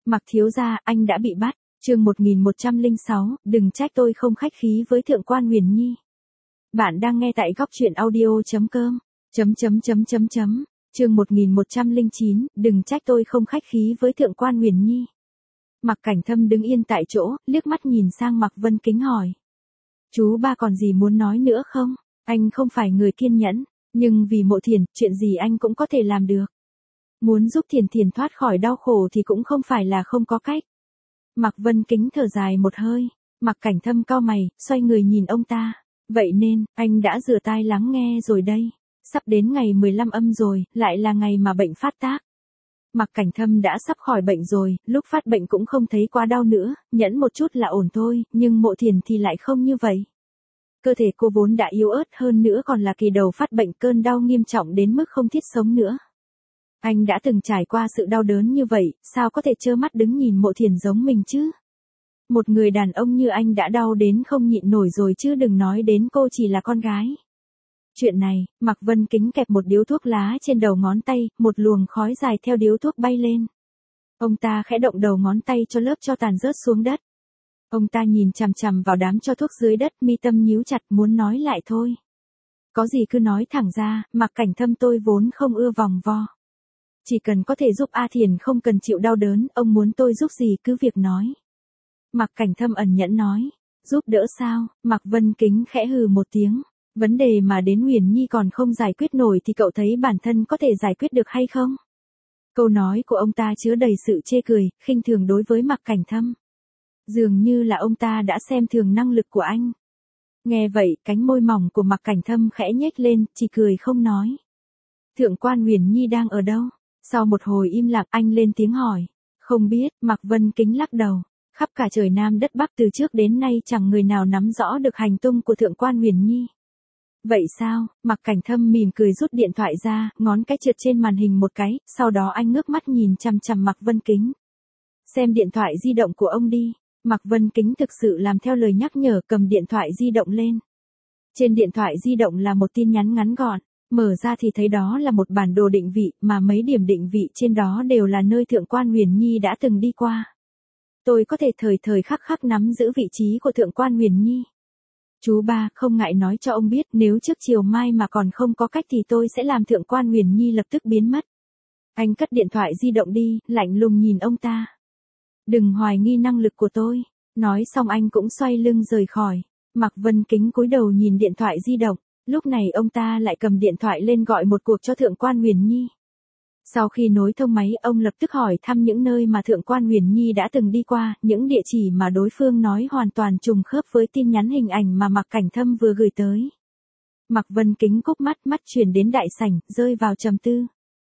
Mặc thiếu gia, anh đã bị bắt. Chương 1106, đừng trách tôi không khách khí với thượng quan Huyền Nhi. Bạn đang nghe tại góc truyện audio.com. Chương 1109, đừng trách tôi không khách khí với thượng quan Huyền Nhi. Mặc Cảnh Thâm đứng yên tại chỗ, liếc mắt nhìn sang Mạc Vân Kính hỏi. Chú ba còn gì muốn nói nữa không? Anh không phải người kiên nhẫn, nhưng vì Mộ Thiền, chuyện gì anh cũng có thể làm được. Muốn giúp Thiền Thiền thoát khỏi đau khổ thì cũng không phải là không có cách. Mạc Vân Kính thở dài một hơi, Mạc Cảnh Thâm cau mày, xoay người nhìn ông ta. Vậy nên, anh đã rửa tai lắng nghe rồi đây. Sắp đến ngày 15 âm rồi, lại là ngày mà bệnh phát tác. Mạc Cảnh Thâm đã sắp khỏi bệnh rồi, lúc phát bệnh cũng không thấy quá đau nữa, nhẫn một chút là ổn thôi, nhưng Mộ Thiền thì lại không như vậy. Cơ thể cô vốn đã yếu ớt, hơn nữa còn là kỳ đầu phát bệnh, cơn đau nghiêm trọng đến mức không thiết sống nữa. Anh đã từng trải qua sự đau đớn như vậy, sao có thể trơ mắt đứng nhìn Mộ Thiền giống mình chứ? Một người đàn ông như anh đã đau đến không nhịn nổi rồi chứ đừng nói đến cô chỉ là con gái. Chuyện này, Mạc Vân Kính kẹp một điếu thuốc lá trên đầu ngón tay, một luồng khói dài theo điếu thuốc bay lên. Ông ta khẽ động đầu ngón tay cho lớp tro tàn rớt xuống đất. Ông ta nhìn chằm chằm vào đám tro thuốc dưới đất, mi tâm nhíu chặt muốn nói lại thôi. Có gì cứ nói thẳng ra, Mạc Cảnh Thâm tôi vốn không ưa vòng vo. Chỉ cần có thể giúp A Thiền không cần chịu đau đớn, ông muốn tôi giúp gì cứ việc nói. Mạc Cảnh Thâm ẩn nhẫn nói, giúp đỡ sao? Mạc Vân Kính khẽ hừ một tiếng. Vấn đề mà đến Huyền Nhi còn không giải quyết nổi thì cậu thấy bản thân có thể giải quyết được hay không? Câu nói của ông ta chứa đầy sự chê cười, khinh thường đối với Mạc Cảnh Thâm. Dường như là ông ta đã xem thường năng lực của anh. Nghe vậy, cánh môi mỏng của Mạc Cảnh Thâm khẽ nhếch lên, chỉ cười không nói. Thượng quan Huyền Nhi đang ở đâu? Sau một hồi im lặng anh lên tiếng hỏi. Không biết, Mạc Vân Kính lắc đầu. Khắp cả trời Nam đất Bắc từ trước đến nay chẳng người nào nắm rõ được hành tung của thượng quan Huyền Nhi. Vậy sao? Mạc Cảnh Thâm mỉm cười rút điện thoại ra, ngón cái trượt trên màn hình một cái, sau đó anh ngước mắt nhìn chằm chằm Mạc Vân Kính. Xem điện thoại di động của ông đi. Mạc Vân Kính thực sự làm theo lời nhắc nhở, cầm điện thoại di động lên. Trên điện thoại di động là một tin nhắn ngắn gọn, mở ra thì thấy đó là một bản đồ định vị, mà mấy điểm định vị trên đó đều là nơi thượng quan Huyền Nhi đã từng đi qua. Tôi có thể thời thời khắc khắc nắm giữ vị trí của thượng quan Huyền Nhi. Chú ba, không ngại nói cho ông biết, nếu trước chiều mai mà còn không có cách thì tôi sẽ làm thượng quan Huyền Nhi lập tức biến mất. Anh cất điện thoại di động đi, lạnh lùng nhìn ông ta. Đừng hoài nghi năng lực của tôi. Nói xong anh cũng xoay lưng rời khỏi. Mạc Vân Kính cúi đầu nhìn điện thoại di động. Lúc này ông ta lại cầm điện thoại lên gọi một cuộc cho thượng quan Huyền Nhi. Sau khi nối thông máy, ông lập tức hỏi thăm những nơi mà thượng quan Huyền Nhi đã từng đi qua, những địa chỉ mà đối phương nói hoàn toàn trùng khớp với tin nhắn hình ảnh mà Mạc Cảnh Thâm vừa gửi tới. Mạc Vân Kính cúp mắt chuyển đến đại sảnh, rơi vào trầm tư.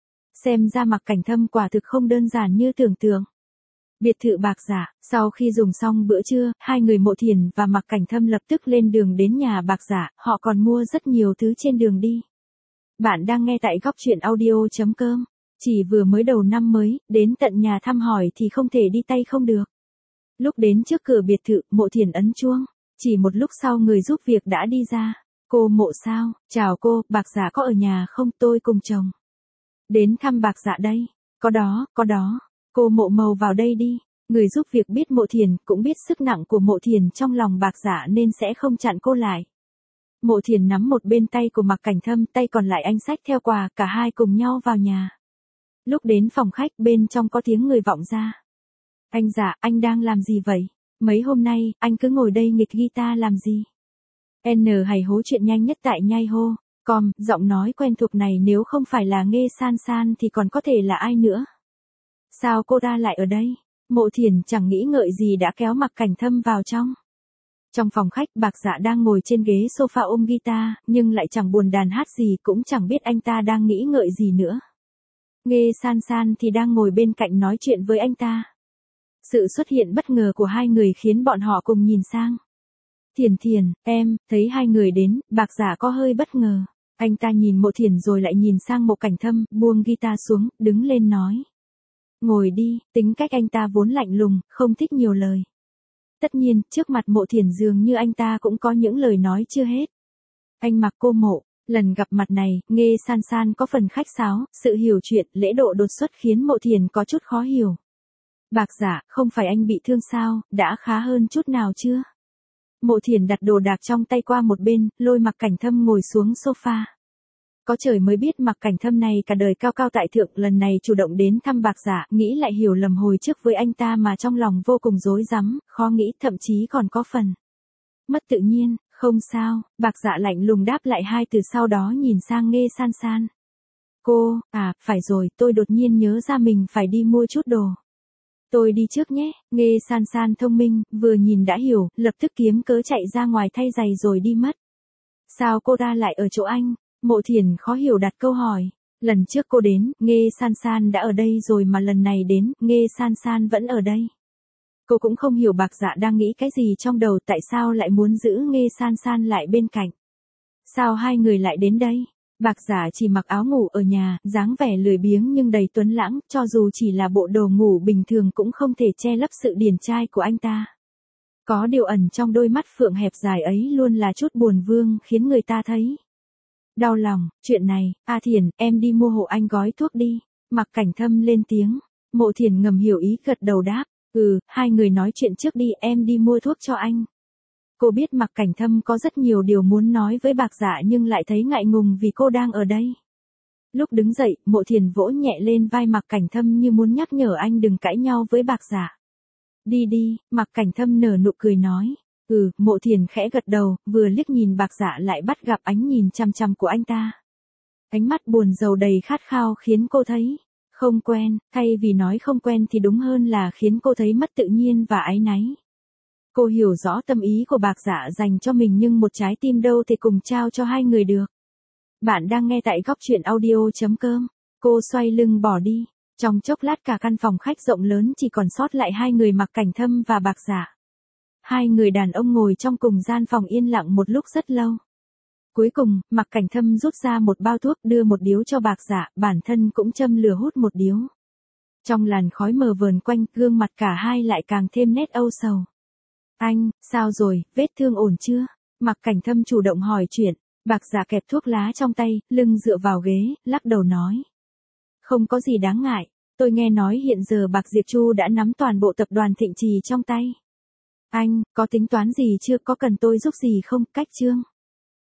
Xem ra Mạc Cảnh Thâm quả thực không đơn giản như tưởng tượng. Biệt thự Bạc Giả, sau khi dùng xong bữa trưa, hai người Mộ Thiền và Mạc Cảnh Thâm lập tức lên đường đến nhà Bạc Giả, họ còn mua rất nhiều thứ trên đường đi. Bạn đang nghe tại góc truyện audio.com. Chỉ vừa mới đầu năm mới, đến tận nhà thăm hỏi thì không thể đi tay không được. Lúc đến trước cửa biệt thự, Mộ Thiền ấn chuông. Chỉ một lúc sau người giúp việc đã đi ra. Cô Mộ sao? Chào cô, Bạc Giả có ở nhà không? Tôi cùng chồng đến thăm Bạc Giả đây. Có đó. Cô Mộ mau vào đây đi. Người giúp việc biết Mộ Thiền, cũng biết sức nặng của Mộ Thiền trong lòng Bạc Giả nên sẽ không chặn cô lại. Mộ Thiền nắm một bên tay của Mạc Cảnh Thâm, tay còn lại anh xách theo quà, cả hai cùng nhau vào nhà. Lúc đến phòng khách, bên trong có tiếng người vọng ra. Anh Giả, anh đang làm gì vậy? Mấy hôm nay, anh cứ ngồi đây nghịch guitar làm gì? N hày hố chuyện nhanh nhất tại nhai hô. Com, giọng nói quen thuộc này nếu không phải là Nghê San San thì còn có thể là ai nữa? Sao cô ta lại ở đây? Mộ Thiền chẳng nghĩ ngợi gì đã kéo Mạc Cảnh Thâm vào trong. Trong phòng khách, Bạc Giả đang ngồi trên ghế sofa ôm guitar, nhưng lại chẳng buồn đàn hát gì, cũng chẳng biết anh ta đang nghĩ ngợi gì nữa. Nghê San San thì đang ngồi bên cạnh nói chuyện với anh ta. Sự xuất hiện bất ngờ của hai người khiến bọn họ cùng nhìn sang. Thiền, em, thấy hai người đến, Bạc Giả có hơi bất ngờ. Anh ta nhìn Mộ Thiền rồi lại nhìn sang Mộ Cảnh Thâm, buông guitar xuống, đứng lên nói. Ngồi đi, tính cách anh ta vốn lạnh lùng, không thích nhiều lời. Tất nhiên, trước mặt Mộ Thiền dường như anh ta cũng có những lời nói chưa hết. Anh mặc cô Mộ. Lần gặp mặt này, Nghê San San có phần khách sáo, sự hiểu chuyện, lễ độ đột xuất khiến Mộ Thiền có chút khó hiểu. Bạc Dạ, không phải anh bị thương sao, đã khá hơn chút nào chưa? Mộ Thiển đặt đồ đạc trong tay qua một bên, lôi Mặc Cảnh Thâm ngồi xuống sofa. Có trời mới biết Mặc Cảnh Thâm này cả đời cao cao tại thượng, lần này chủ động đến thăm Bạc Dạ, nghĩ lại hiểu lầm hồi trước với anh ta mà trong lòng vô cùng rối rắm, khó nghĩ, thậm chí còn có phần mất tự nhiên. Không sao, Bạc Dạ lạnh lùng đáp lại hai từ, sau đó nhìn sang Nghê San San. Cô, phải rồi, tôi đột nhiên nhớ ra mình phải đi mua chút đồ. Tôi đi trước nhé. Nghê San San thông minh, vừa nhìn đã hiểu, lập tức kiếm cớ chạy ra ngoài thay giày rồi đi mất. Sao cô ta lại ở chỗ anh? Mộ Thiển khó hiểu đặt câu hỏi. Lần trước cô đến, Nghê San San đã ở đây rồi mà lần này đến, Nghê San San vẫn ở đây. Cô cũng không hiểu Bạc Dạ đang nghĩ cái gì trong đầu, tại sao lại muốn giữ Nghê San San lại bên cạnh. Sao hai người lại đến đây? Bạc Dạ chỉ mặc áo ngủ ở nhà, dáng vẻ lười biếng nhưng đầy tuấn lãng, cho dù chỉ là bộ đồ ngủ bình thường cũng không thể che lấp sự điển trai của anh ta. Có điều ẩn trong đôi mắt phượng hẹp dài ấy luôn là chút buồn vương khiến người ta thấy đau lòng. Chuyện này, Thiển, em đi mua hộ anh gói thuốc đi. Mặc Cảnh Thâm lên tiếng. Mộ Thiển ngầm hiểu ý gật đầu đáp. Hai người nói chuyện trước đi, em đi mua thuốc cho anh. Cô biết Mặc Cảnh Thâm có rất nhiều điều muốn nói với Bạc Dạ nhưng lại thấy ngại ngùng vì cô đang ở đây. Lúc đứng dậy, Mộ Thiển vỗ nhẹ lên vai Mặc Cảnh Thâm như muốn nhắc nhở anh đừng cãi nhau với Bạc Dạ. Đi đi, Mặc Cảnh Thâm nở nụ cười nói. Mộ Thiển khẽ gật đầu, vừa liếc nhìn Bạc Dạ lại bắt gặp ánh nhìn chằm chằm của anh ta. Ánh mắt buồn rầu đầy khát khao khiến cô thấy không quen, thay vì nói không quen thì đúng hơn là khiến cô thấy mất tự nhiên và áy náy. Cô hiểu rõ tâm ý của Bạc Dạ dành cho mình nhưng một trái tim đâu thể cùng trao cho hai người được. Bạn đang nghe tại góc truyện audio.com. Cô xoay lưng bỏ đi. Trong chốc lát cả căn phòng khách rộng lớn chỉ còn sót lại hai người Mặc Cảnh Thâm và Bạc Dạ. Hai người đàn ông ngồi trong cùng gian phòng yên lặng một lúc rất lâu. Cuối cùng, Mặc Cảnh Thâm rút ra một bao thuốc đưa một điếu cho Bạc Dạ, bản thân cũng châm lửa hút một điếu. Trong làn khói mờ vờn quanh, gương mặt cả hai lại càng thêm nét âu sầu. Anh, sao rồi, vết thương ổn chưa? Mặc Cảnh Thâm chủ động hỏi chuyện. Bạc Dạ kẹp thuốc lá trong tay, lưng dựa vào ghế, lắc đầu nói. Không có gì đáng ngại, tôi nghe nói hiện giờ Bạc Diệp Chu đã nắm toàn bộ tập đoàn Thịnh Trì trong tay. Anh, có tính toán gì chưa, có cần tôi giúp gì không? Cách Trương